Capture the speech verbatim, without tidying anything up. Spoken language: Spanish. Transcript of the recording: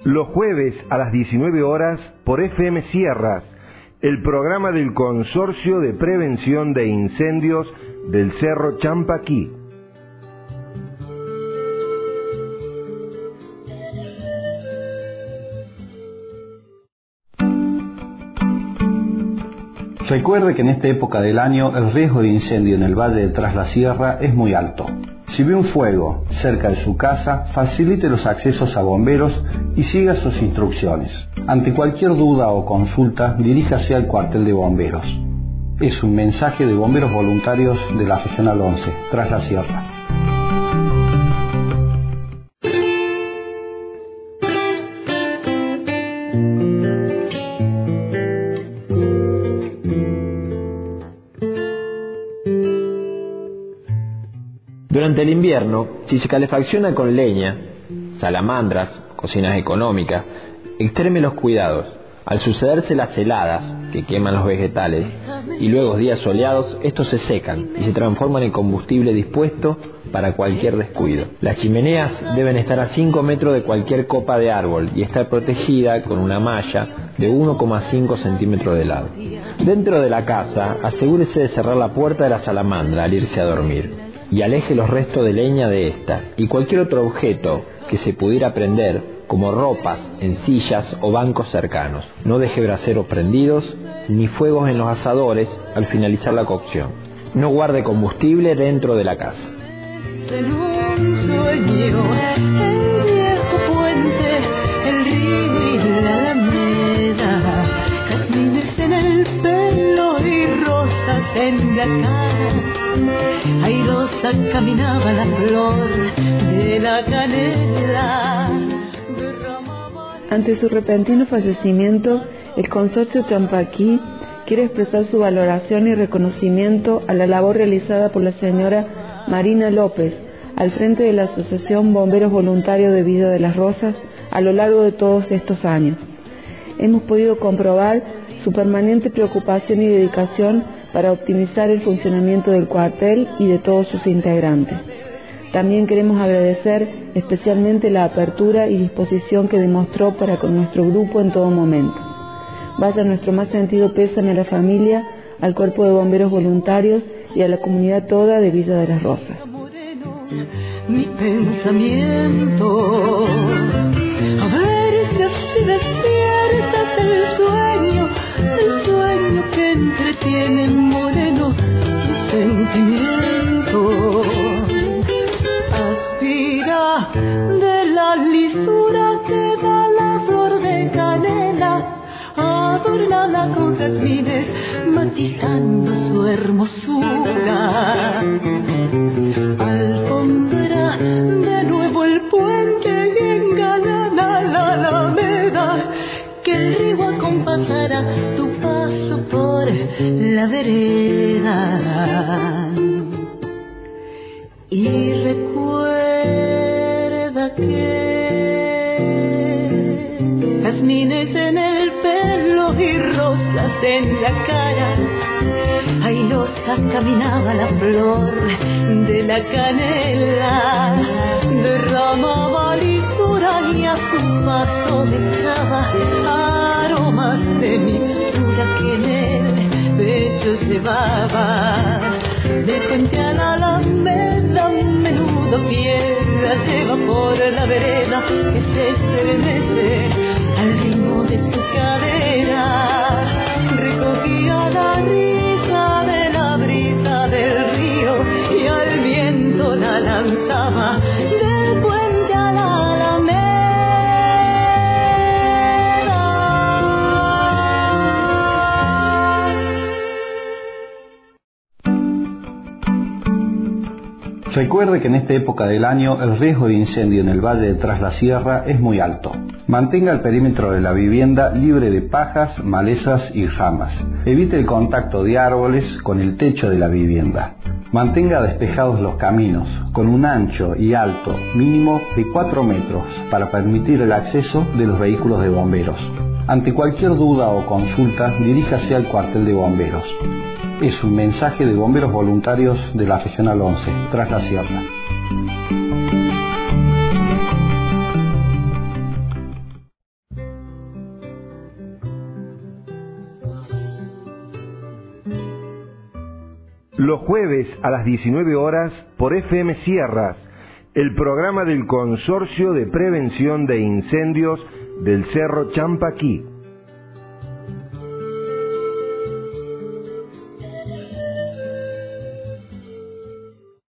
los jueves a las diecinueve horas por F M Sierras, el programa del Consorcio de Prevención de Incendios del Cerro Champaquí. Recuerde que en esta época del año el riesgo de incendio en el Valle de Tras la Sierra es muy alto. Si ve un fuego cerca de su casa, facilite los accesos a bomberos y siga sus instrucciones. Ante cualquier duda o consulta, diríjase al cuartel de bomberos. Es un mensaje de bomberos voluntarios de la Regional once, Tras la Sierra. Durante el invierno, si se calefacciona con leña, salamandras, cocinas económicas, extreme los cuidados. Al sucederse las heladas, que queman los vegetales, y luego días soleados, estos se secan y se transforman en combustible dispuesto para cualquier descuido. Las chimeneas deben estar a cinco metros de cualquier copa de árbol y estar protegida con una malla de uno coma cinco centímetros de lado. Dentro de la casa, asegúrese de cerrar la puerta de la salamandra al irse a dormir y aleje los restos de leña de esta y cualquier otro objeto que se pudiera prender, como ropas en sillas o bancos cercanos. No deje braseros prendidos ni fuegos en los asadores al finalizar la cocción. No guarde combustible dentro de la casa. En un sueño, el viejo puente, el río y la alameda, jazmines en el pelo y rosas en la cara. Airosa caminaba la flor de la canela. Ante su repentino fallecimiento, el Consorcio Champaquí quiere expresar su valoración y reconocimiento a la labor realizada por la señora Marina López al frente de la Asociación Bomberos Voluntarios de Villa de las Rosas a lo largo de todos estos años. Hemos podido comprobar su permanente preocupación y dedicación para optimizar el funcionamiento del cuartel y de todos sus integrantes. También queremos agradecer especialmente la apertura y disposición que demostró para con nuestro grupo en todo momento. Vaya nuestro más sentido pésame a la familia, al cuerpo de bomberos voluntarios y a la comunidad toda de Villa de las Rosas. Mi pensamiento, a ver si así despiertas el sueño, el sueño que entretiene moreno tu sentimiento. Aspira de la lisura que da la flor de canela, adornada con jazmines, matizando su hermosura. Alfombra de nuevo el puente y engalana la alameda, que el río acompasará tu paso por la vereda. Y recuerda que jazmines en el pelo y rosas en la cara, airosa caminaba la flor de la canela, derramaba lisura y a su paso dejaba aromas de mixtura que en el pecho llevaba. De puente a la alameda, menudo piedra lleva por la vereda que se estremece al ritmo de su cadera. Recogía la risa de la brisa del río y al viento la lanzaba del puente a la alameda. Recuerde que en esta época del año el riesgo de incendio en el Valle de Tras la Sierra es muy alto. Mantenga el perímetro de la vivienda libre de pajas, malezas y ramas. Evite el contacto de árboles con el techo de la vivienda. Mantenga despejados los caminos, con un ancho y alto mínimo de cuatro metros para permitir el acceso de los vehículos de bomberos. Ante cualquier duda o consulta, diríjase al cuartel de bomberos. Es un mensaje de bomberos voluntarios de la Regional once, Tras la Sierra. Los jueves a las diecinueve horas por F M Sierras, el programa del Consorcio de Prevención de Incendios del Cerro Champaquí.